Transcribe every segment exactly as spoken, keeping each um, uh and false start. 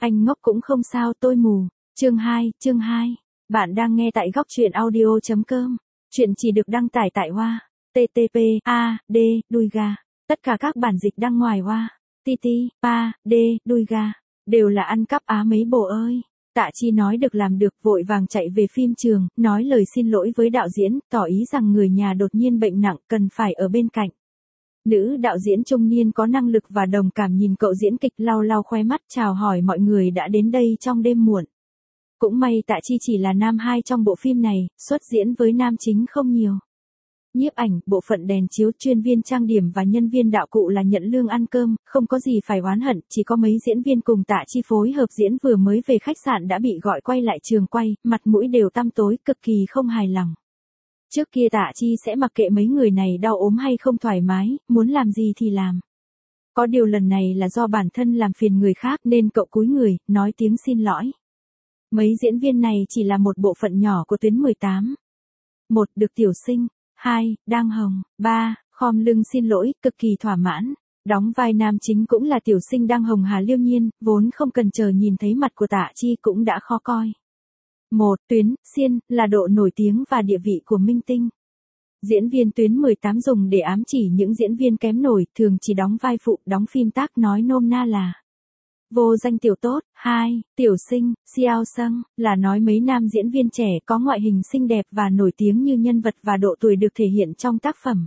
Anh ngốc cũng không sao tôi mù. Chương hai, chương hai. Bạn đang nghe tại góc truyện audio chấm com. Chuyện chỉ được đăng tải tại Hoa. T T P, A, D, đùi gà. Tất cả các bản dịch đăng ngoài Hoa. T T, Pa, D, đùi gà. Đều là ăn cắp á mấy bộ ơi. Tạ Chi nói được làm được, vội vàng chạy về phim trường, nói lời xin lỗi với đạo diễn, tỏ ý rằng người nhà đột nhiên bệnh nặng, cần phải ở bên cạnh. Nữ đạo diễn trung niên có năng lực và đồng cảm nhìn cậu diễn kịch lau lau khóe mắt chào hỏi mọi người đã đến đây trong đêm muộn. Cũng may Tạ Chi chỉ là nam hai trong bộ phim này, xuất diễn với nam chính không nhiều. Nhiếp ảnh, bộ phận đèn chiếu, chuyên viên trang điểm và nhân viên đạo cụ là nhận lương ăn cơm, không có gì phải oán hận, chỉ có mấy diễn viên cùng Tạ Chi phối hợp diễn vừa mới về khách sạn đã bị gọi quay lại trường quay, mặt mũi đều tăm tối, cực kỳ không hài lòng. Trước kia Tạ Chi sẽ mặc kệ mấy người này đau ốm hay không thoải mái, muốn làm gì thì làm. Có điều lần này là do bản thân làm phiền người khác nên cậu cúi người, nói tiếng xin lỗi. Mấy diễn viên này chỉ là một bộ phận nhỏ của tuyến mười tám. một. Được Tiểu Sinh. hai. Đang Hồng. ba. Khom lưng xin lỗi, cực kỳ thỏa mãn. Đóng vai nam chính cũng là Tiểu Sinh Đang Hồng Hà Liêu Nhiên, vốn không cần chờ nhìn thấy mặt của Tạ Chi cũng đã khó coi. một. Tuyến, Xiên, là độ nổi tiếng và địa vị của minh tinh. Diễn viên tuyến mười tám dùng để ám chỉ những diễn viên kém nổi, thường chỉ đóng vai phụ, đóng phim tác nói nôm na là vô danh tiểu tốt. hai. Tiểu Sinh, Xiao Sung, là nói mấy nam diễn viên trẻ có ngoại hình xinh đẹp và nổi tiếng như nhân vật và độ tuổi được thể hiện trong tác phẩm.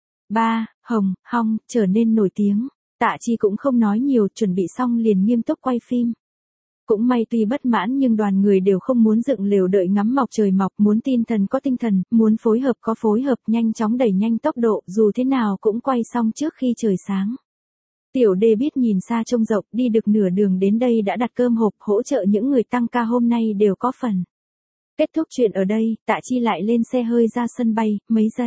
ba. Hồng, Hong, trở nên nổi tiếng. Tạ Chi cũng không nói nhiều, chuẩn bị xong liền nghiêm túc quay phim. Cũng may tuy bất mãn nhưng đoàn người đều không muốn dựng lều đợi ngắm mọc trời mọc, muốn tin thần có tinh thần, muốn phối hợp có phối hợp, nhanh chóng đẩy nhanh tốc độ, dù thế nào cũng quay xong trước khi trời sáng. Tiểu Đê biết nhìn xa trông rộng, đi được nửa đường đến đây đã đặt cơm hộp hỗ trợ những người tăng ca hôm nay đều có phần. Kết thúc chuyện ở đây, Tạ Chi lại lên xe hơi ra sân bay, mấy giây.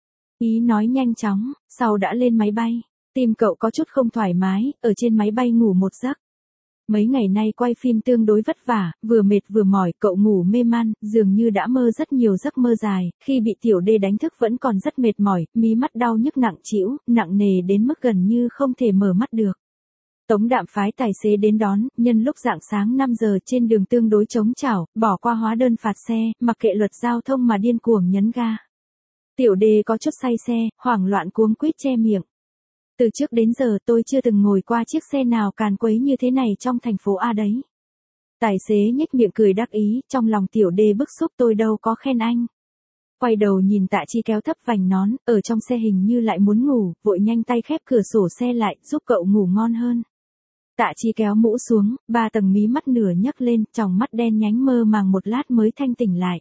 Ý nói nhanh chóng, sau đã lên máy bay. Tim cậu có chút không thoải mái, ở trên máy bay ngủ một giấc. Mấy ngày nay quay phim tương đối vất vả, vừa mệt vừa mỏi, cậu ngủ mê man, dường như đã mơ rất nhiều giấc mơ dài, khi bị Tiểu Đê đánh thức vẫn còn rất mệt mỏi, mí mắt đau nhức nặng trĩu, nặng nề đến mức gần như không thể mở mắt được. Tống Đạm phái tài xế đến đón, nhân lúc rạng sáng năm giờ trên đường tương đối trống trải, bỏ qua hóa đơn phạt xe, mặc kệ luật giao thông mà điên cuồng nhấn ga. Tiểu Đê có chút say xe, hoảng loạn cuống quýt che miệng. Từ trước đến giờ tôi chưa từng ngồi qua chiếc xe nào càn quấy như thế này trong thành phố A đấy. Tài xế nhếch miệng cười đắc ý, trong lòng Tiểu Đê bức xúc tôi đâu có khen anh. Quay đầu nhìn Tạ Chi kéo thấp vành nón, ở trong xe hình như lại muốn ngủ, vội nhanh tay khép cửa sổ xe lại, giúp cậu ngủ ngon hơn. Tạ Chi kéo mũ xuống, ba tầng mí mắt nửa nhấc lên, tròng mắt đen nhánh mơ màng một lát mới thanh tỉnh lại.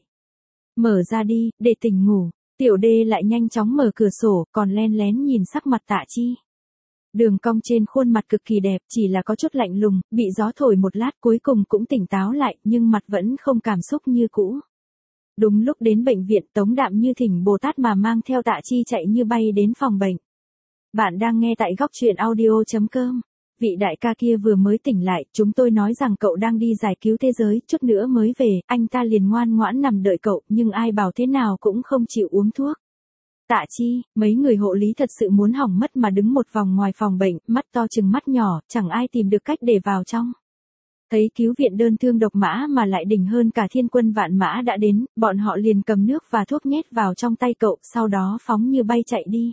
Mở ra đi, để tỉnh ngủ. Tiểu Đê lại nhanh chóng mở cửa sổ, còn len lén nhìn sắc mặt Tạ Chi. Đường cong trên khuôn mặt cực kỳ đẹp, chỉ là có chút lạnh lùng, bị gió thổi một lát cuối cùng cũng tỉnh táo lại, nhưng mặt vẫn không cảm xúc như cũ. Đúng lúc đến bệnh viện, Tống Đạm như thỉnh Bồ Tát mà mang theo Tạ Chi chạy như bay đến phòng bệnh. Bạn đang nghe tại góc truyện audio chấm com. Vị đại ca kia vừa mới tỉnh lại, chúng tôi nói rằng cậu đang đi giải cứu thế giới, chút nữa mới về, anh ta liền ngoan ngoãn nằm đợi cậu, nhưng ai bảo thế nào cũng không chịu uống thuốc. Tạ Chi, mấy người hộ lý thật sự muốn hỏng mất mà đứng một vòng ngoài phòng bệnh, mắt to chừng mắt nhỏ, chẳng ai tìm được cách để vào trong. Thấy cứu viện đơn thương độc mã mà lại đỉnh hơn cả thiên quân vạn mã đã đến, bọn họ liền cầm nước và thuốc nhét vào trong tay cậu, sau đó phóng như bay chạy đi.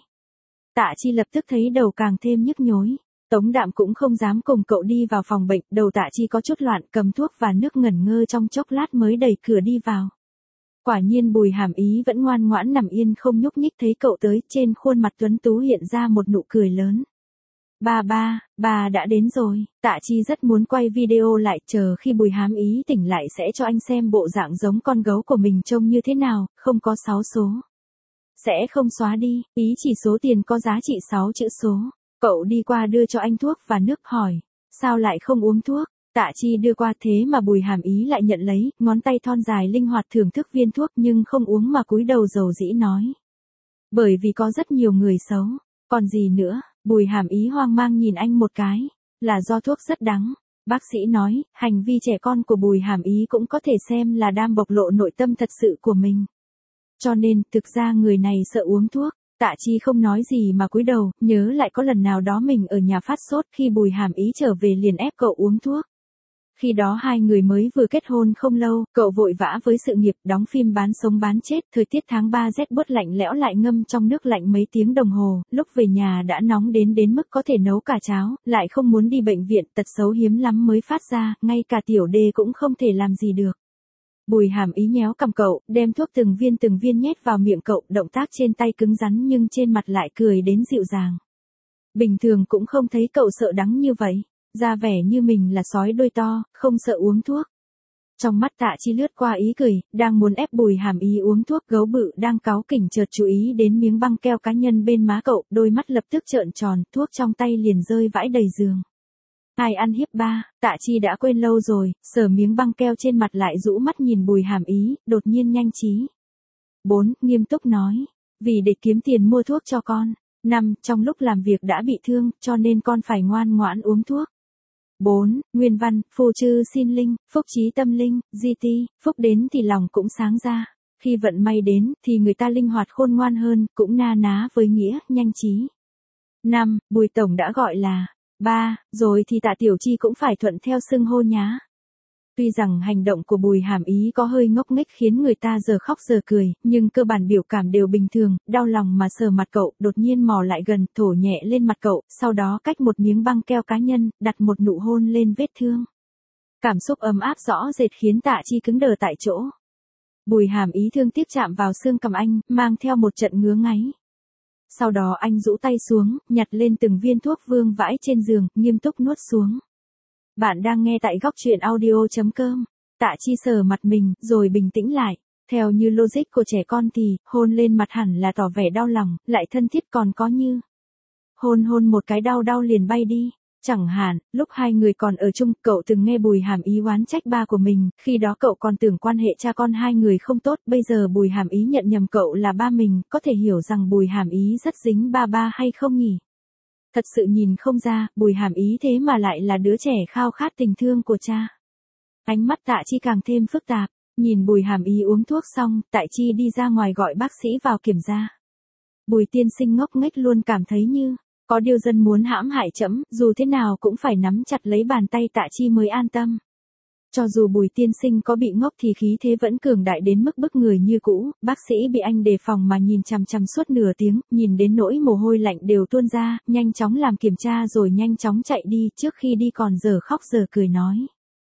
Tạ Chi lập tức thấy đầu càng thêm nhức nhối. Tống Đạm cũng không dám cùng cậu đi vào phòng bệnh, đầu Tạ Chi có chút loạn, cầm thuốc và nước ngẩn ngơ trong chốc lát mới đẩy cửa đi vào. Quả nhiên Bùi Hàm Ý vẫn ngoan ngoãn nằm yên không nhúc nhích, thấy cậu tới, trên khuôn mặt tuấn tú hiện ra một nụ cười lớn. Ba ba, bà đã đến rồi. Tạ Chi rất muốn quay video lại, chờ khi Bùi Hàm Ý tỉnh lại sẽ cho anh xem bộ dạng giống con gấu của mình trông như thế nào, không có sáu số. Sẽ không xóa đi, ý chỉ số tiền có giá trị sáu chữ số. Cậu đi qua đưa cho anh thuốc và nước, hỏi, sao lại không uống thuốc? Tạ Chi đưa qua, thế mà Bùi Hàm Ý lại nhận lấy, ngón tay thon dài linh hoạt thưởng thức viên thuốc nhưng không uống mà cúi đầu dầu dĩ nói. Bởi vì có rất nhiều người xấu, còn gì nữa? Bùi Hàm Ý hoang mang nhìn anh một cái, là do thuốc rất đắng. Bác sĩ nói, hành vi trẻ con của Bùi Hàm Ý cũng có thể xem là đang bộc lộ nội tâm thật sự của mình. Cho nên, thực ra người này sợ uống thuốc. Tạ Chi không nói gì mà cúi đầu, nhớ lại có lần nào đó mình ở nhà phát sốt, khi Bùi Hàm Ý trở về liền ép cậu uống thuốc. Khi đó hai người mới vừa kết hôn không lâu, cậu vội vã với sự nghiệp, đóng phim bán sống bán chết, thời tiết tháng ba rét buốt lạnh lẽo lại ngâm trong nước lạnh mấy tiếng đồng hồ, lúc về nhà đã nóng đến đến mức có thể nấu cả cháo, lại không muốn đi bệnh viện, tật xấu hiếm lắm mới phát ra, ngay cả tiểu đê cũng không thể làm gì được. Bùi Hàm Ý nhéo cằm cậu, đem thuốc từng viên từng viên nhét vào miệng cậu, động tác trên tay cứng rắn nhưng trên mặt lại cười đến dịu dàng. Bình thường cũng không thấy cậu sợ đắng như vậy, ra vẻ như mình là sói đuôi to, không sợ uống thuốc. Trong mắt Tạ Chi lướt qua ý cười, đang muốn ép Bùi Hàm Ý uống thuốc, gấu bự đang cáu kỉnh chợt chú ý đến miếng băng keo cá nhân bên má cậu, đôi mắt lập tức trợn tròn, thuốc trong tay liền rơi vãi đầy giường. Ai ăn hiếp ba, Tạ Chi đã quên lâu rồi, sờ miếng băng keo trên mặt lại rũ mắt nhìn Bùi Hàm Ý, đột nhiên nhanh trí. Bốn, nghiêm túc nói, vì để kiếm tiền mua thuốc cho con. Năm, trong lúc làm việc đã bị thương, cho nên con phải ngoan ngoãn uống thuốc. Bốn, nguyên văn, phù chư xin linh, phúc trí tâm linh, di ti, phúc đến thì lòng cũng sáng ra. Khi vận may đến, thì người ta linh hoạt khôn ngoan hơn, cũng na ná với nghĩa, nhanh trí. Năm, Bùi Tổng đã gọi là ba, rồi thì Tạ Tiểu Chi cũng phải thuận theo xưng hô nhá. Tuy rằng hành động của Bùi Hàm Ý có hơi ngốc nghếch khiến người ta giờ khóc giờ cười, nhưng cơ bản biểu cảm đều bình thường, đau lòng mà sờ mặt cậu, đột nhiên mò lại gần, thổ nhẹ lên mặt cậu, sau đó cách một miếng băng keo cá nhân, đặt một nụ hôn lên vết thương. Cảm xúc ấm áp rõ rệt khiến Tạ Chi cứng đờ tại chỗ. Bùi Hàm Ý thương tiếc chạm vào xương cằm anh, mang theo một trận ngứa ngáy. Sau đó anh rũ tay xuống, nhặt lên từng viên thuốc vương vãi trên giường, nghiêm túc nuốt xuống. Bạn đang nghe tại góc truyện audio.com. Tạ Chi sờ mặt mình, rồi bình tĩnh lại. Theo như logic của trẻ con thì, hôn lên mặt hẳn là tỏ vẻ đau lòng, lại thân thiết, còn có như hôn hôn một cái đau đau liền bay đi. Chẳng hạn, lúc hai người còn ở chung, cậu từng nghe Bùi Hàm Ý oán trách ba của mình, khi đó cậu còn tưởng quan hệ cha con hai người không tốt, bây giờ Bùi Hàm Ý nhận nhầm cậu là ba mình, có thể hiểu rằng Bùi Hàm Ý rất dính ba ba hay không nhỉ? Thật sự nhìn không ra, Bùi Hàm Ý thế mà lại là đứa trẻ khao khát tình thương của cha. Ánh mắt Tạ Chi càng thêm phức tạp, nhìn Bùi Hàm Ý uống thuốc xong, Tạ Chi đi ra ngoài gọi bác sĩ vào kiểm tra. Bùi tiên sinh ngốc nghếch luôn cảm thấy như có điều dân muốn hãm hại trẫm, dù thế nào cũng phải nắm chặt lấy bàn tay Tạ Chi mới an tâm. Cho dù Bùi tiên sinh có bị ngốc thì khí thế vẫn cường đại đến mức bức người như cũ, bác sĩ bị anh đề phòng mà nhìn chằm chằm suốt nửa tiếng, nhìn đến nỗi mồ hôi lạnh đều tuôn ra, nhanh chóng làm kiểm tra rồi nhanh chóng chạy đi, trước khi đi còn giờ khóc giờ cười nói.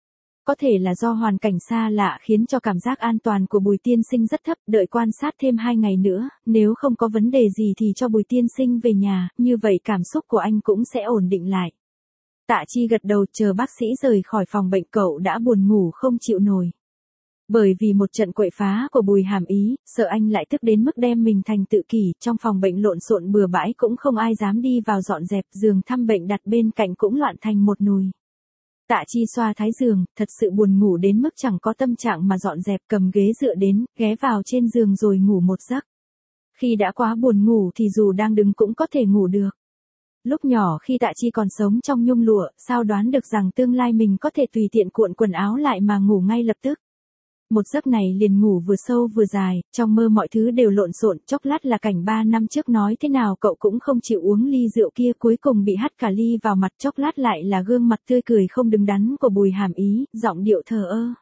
Có thể là do hoàn cảnh xa lạ khiến cho cảm giác an toàn của Bùi tiên sinh rất thấp, đợi quan sát thêm hai ngày nữa, nếu không có vấn đề gì thì cho Bùi tiên sinh về nhà, như vậy cảm xúc của anh cũng sẽ ổn định lại. Tạ Chi gật đầu, chờ bác sĩ rời khỏi phòng bệnh, cậu đã buồn ngủ không chịu nổi. Bởi vì một trận quậy phá của Bùi Hàm Ý, sợ anh lại tức đến mức đem mình thành tự kỷ, trong phòng bệnh lộn xộn bừa bãi cũng không ai dám đi vào dọn dẹp, giường thăm bệnh đặt bên cạnh cũng loạn thành một nùi. Tạ Chi xoa thái giường, thật sự buồn ngủ đến mức chẳng có tâm trạng mà dọn dẹp, cầm ghế dựa đến, ghé vào trên giường rồi ngủ một giấc. Khi đã quá buồn ngủ thì dù đang đứng cũng có thể ngủ được. Lúc nhỏ khi Tạ Chi còn sống trong nhung lụa, sao đoán được rằng tương lai mình có thể tùy tiện cuộn quần áo lại mà ngủ ngay lập tức. Một giấc này liền ngủ vừa sâu vừa dài, trong mơ mọi thứ đều lộn xộn, chốc lát là cảnh ba năm trước nói thế nào cậu cũng không chịu uống ly rượu kia, cuối cùng bị hắt cả ly vào mặt, chốc lát lại là gương mặt tươi cười không đứng đắn của Bùi Hàm Ý, giọng điệu thờ ơ.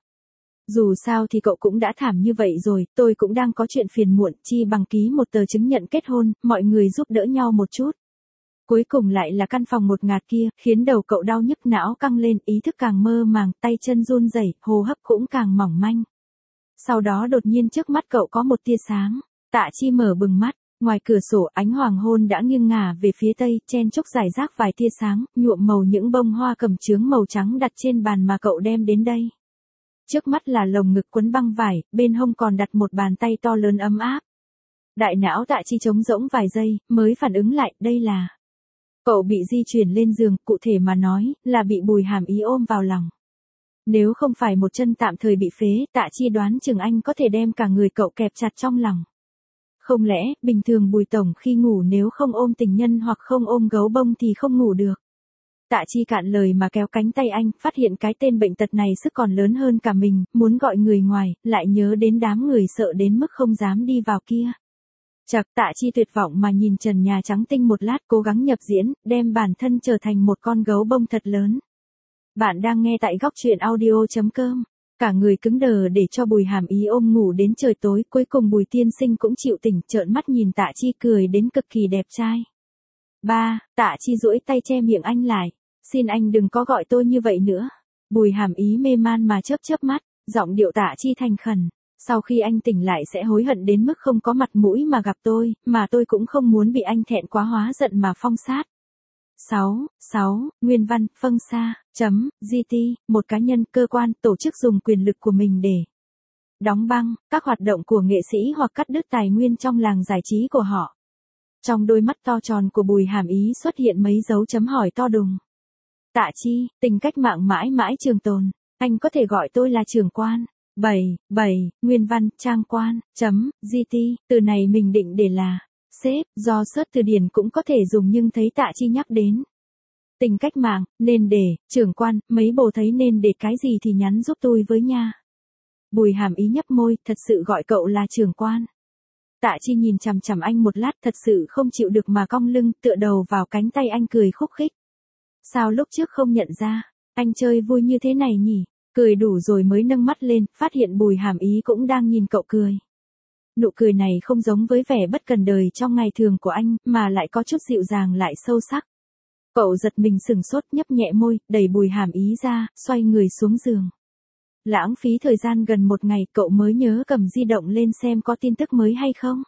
Dù sao thì cậu cũng đã thảm như vậy rồi, tôi cũng đang có chuyện phiền muộn, chi bằng ký một tờ chứng nhận kết hôn, mọi người giúp đỡ nhau một chút. Cuối cùng lại là căn phòng một ngạt kia, khiến đầu cậu đau nhức, não căng lên, ý thức càng mơ màng, tay chân run rẩy, hô hấp cũng càng mỏng manh. Sau đó đột nhiên trước mắt cậu có một tia sáng. Tạ Chi mở bừng mắt, ngoài cửa sổ ánh hoàng hôn đã nghiêng ngả về phía tây, chen chúc rải rác vài tia sáng, nhuộm màu những bông hoa cẩm chướng màu trắng đặt trên bàn mà cậu đem đến đây. Trước mắt là lồng ngực quấn băng vải, bên hông còn đặt một bàn tay to lớn ấm áp. Đại não Tạ Chi trống rỗng vài giây, mới phản ứng lại, đây là... Cậu bị di chuyển lên giường, cụ thể mà nói, là bị Bùi Hàm Ý ôm vào lòng. Nếu không phải một chân tạm thời bị phế, Tạ Chi đoán chừng anh có thể đem cả người cậu kẹp chặt trong lòng. Không lẽ, bình thường Bùi Tổng khi ngủ nếu không ôm tình nhân hoặc không ôm gấu bông thì không ngủ được. Tạ Chi cạn lời mà kéo cánh tay anh, phát hiện cái tên bệnh tật này sức còn lớn hơn cả mình, muốn gọi người ngoài, lại nhớ đến đám người sợ đến mức không dám đi vào kia. Chật, Tạ Chi tuyệt vọng mà nhìn trần nhà trắng tinh một lát, cố gắng nhập diễn, đem bản thân trở thành một con gấu bông thật lớn. Bạn đang nghe tại góc truyện audio chấm com. Cả người cứng đờ để cho Bùi Hàm Ý ôm ngủ đến trời tối, cuối cùng Bùi tiên sinh cũng chịu tỉnh, trợn mắt nhìn Tạ Chi cười đến cực kỳ đẹp trai. Ba, Tạ Chi duỗi tay che miệng anh lại. Xin anh đừng có gọi tôi như vậy nữa. Bùi Hàm Ý mê man mà chớp chớp mắt, giọng điệu Tạ Chi thành khẩn. Sau khi anh tỉnh lại sẽ hối hận đến mức không có mặt mũi mà gặp tôi, mà tôi cũng không muốn bị anh thẹn quá hóa giận mà phong sát. sáu. sáu. Nguyên văn, Phân Sa, chấm, giê tê, một cá nhân, cơ quan, tổ chức dùng quyền lực của mình để đóng băng các hoạt động của nghệ sĩ hoặc cắt đứt tài nguyên trong làng giải trí của họ. Trong đôi mắt to tròn của Bùi Hàm Ý xuất hiện mấy dấu chấm hỏi to đùng. Tạ Chi, tình cách mạng mãi mãi trường tồn, anh có thể gọi tôi là trưởng quan. bảy. bảy. Nguyên văn, trang quan, chấm, giê tê, từ này mình định để là sếp, do search từ điển cũng có thể dùng nhưng thấy Tạ Chi nhắc đến tình cách mạng, nên để, trưởng quan, mấy bồ thấy nên để cái gì thì nhắn giúp tôi với nha. Bùi Hàm Ý nhấp môi, thật sự gọi cậu là trưởng quan. Tạ Chi nhìn chằm chằm anh một lát, thật sự không chịu được mà cong lưng, tựa đầu vào cánh tay anh cười khúc khích. Sao lúc trước không nhận ra, anh chơi vui như thế này nhỉ? Cười đủ rồi mới nâng mắt lên, phát hiện Bùi Hàm Ý cũng đang nhìn cậu cười. Nụ cười này không giống với vẻ bất cần đời trong ngày thường của anh, mà lại có chút dịu dàng lại sâu sắc. Cậu giật mình sừng sốt, nhấp nhẹ môi, đẩy Bùi Hàm Ý ra, xoay người xuống giường. Lãng phí thời gian gần một ngày, cậu mới nhớ cầm di động lên xem có tin tức mới hay không.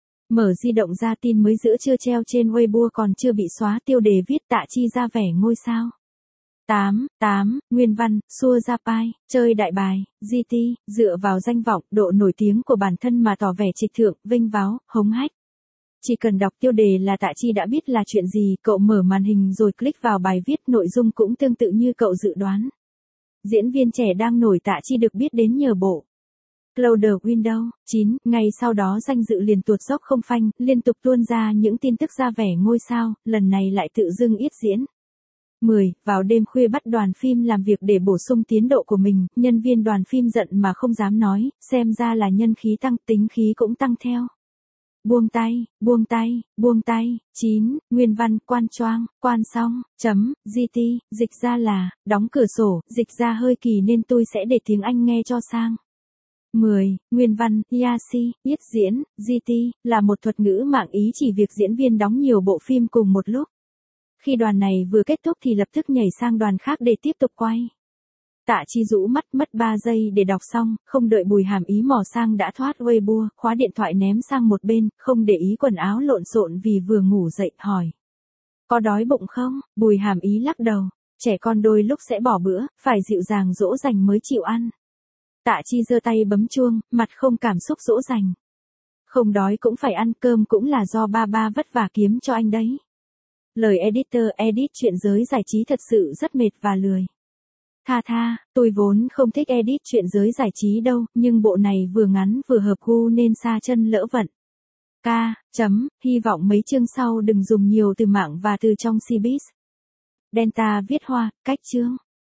Mở di động ra, tin mới giữa trưa treo trên Weibo còn chưa bị xóa, tiêu đề viết Tạ Chi ra vẻ ngôi sao. tám. tám. Nguyên văn, Xua Ra Pai, chơi đại bài, giê tê, dựa vào danh vọng, độ nổi tiếng của bản thân mà tỏ vẻ trịch thượng, vinh váo, hống hách. Chỉ cần đọc tiêu đề là Tạ Chi đã biết là chuyện gì, cậu mở màn hình rồi click vào bài viết, nội dung cũng tương tự như cậu dự đoán. Diễn viên trẻ đang nổi Tạ Chi được biết đến nhờ bộ Cloud Window. chín. Ngay sau đó danh dự liền tuột dốc không phanh, liên tục tuôn ra những tin tức ra vẻ ngôi sao, lần này lại tự dưng ít diễn. mười. Vào đêm khuya bắt đoàn phim làm việc để bổ sung tiến độ của mình, nhân viên đoàn phim giận mà không dám nói, xem ra là nhân khí tăng, tính khí cũng tăng theo. Buông tay, buông tay, buông tay. chín. Nguyên văn, quan choang, quan xong, chấm, giê tê, dịch ra là, đóng cửa sổ, dịch ra hơi kỳ nên tôi sẽ để tiếng Anh nghe cho sang. mười. Nguyên văn, Yasi, yết diễn, giê tê, là một thuật ngữ mạng ý chỉ việc diễn viên đóng nhiều bộ phim cùng một lúc. Khi đoàn này vừa kết thúc thì lập tức nhảy sang đoàn khác để tiếp tục quay. Tạ Chi rũ mắt, mất ba giây để đọc xong, không đợi Bùi Hàm Ý mò sang đã thoát Weibo, khóa điện thoại ném sang một bên, không để ý quần áo lộn xộn vì vừa ngủ dậy, hỏi. Có đói bụng không? Bùi Hàm Ý lắc đầu, trẻ con đôi lúc sẽ bỏ bữa, phải dịu dàng dỗ dành mới chịu ăn. Tạ Chi giơ tay bấm chuông, mặt không cảm xúc dỗ dành. Không đói cũng phải ăn, cơm cũng là do ba ba vất vả kiếm cho anh đấy. Lời editor edit chuyện giới giải trí thật sự rất mệt và lười. Tha tha, tôi vốn không thích edit chuyện giới giải trí đâu, nhưng bộ này vừa ngắn vừa hợp gu nên xa chân lỡ vận. Ca, chấm, hy vọng mấy chương sau đừng dùng nhiều từ mạng và từ trong showbiz. Delta viết hoa, cách chương.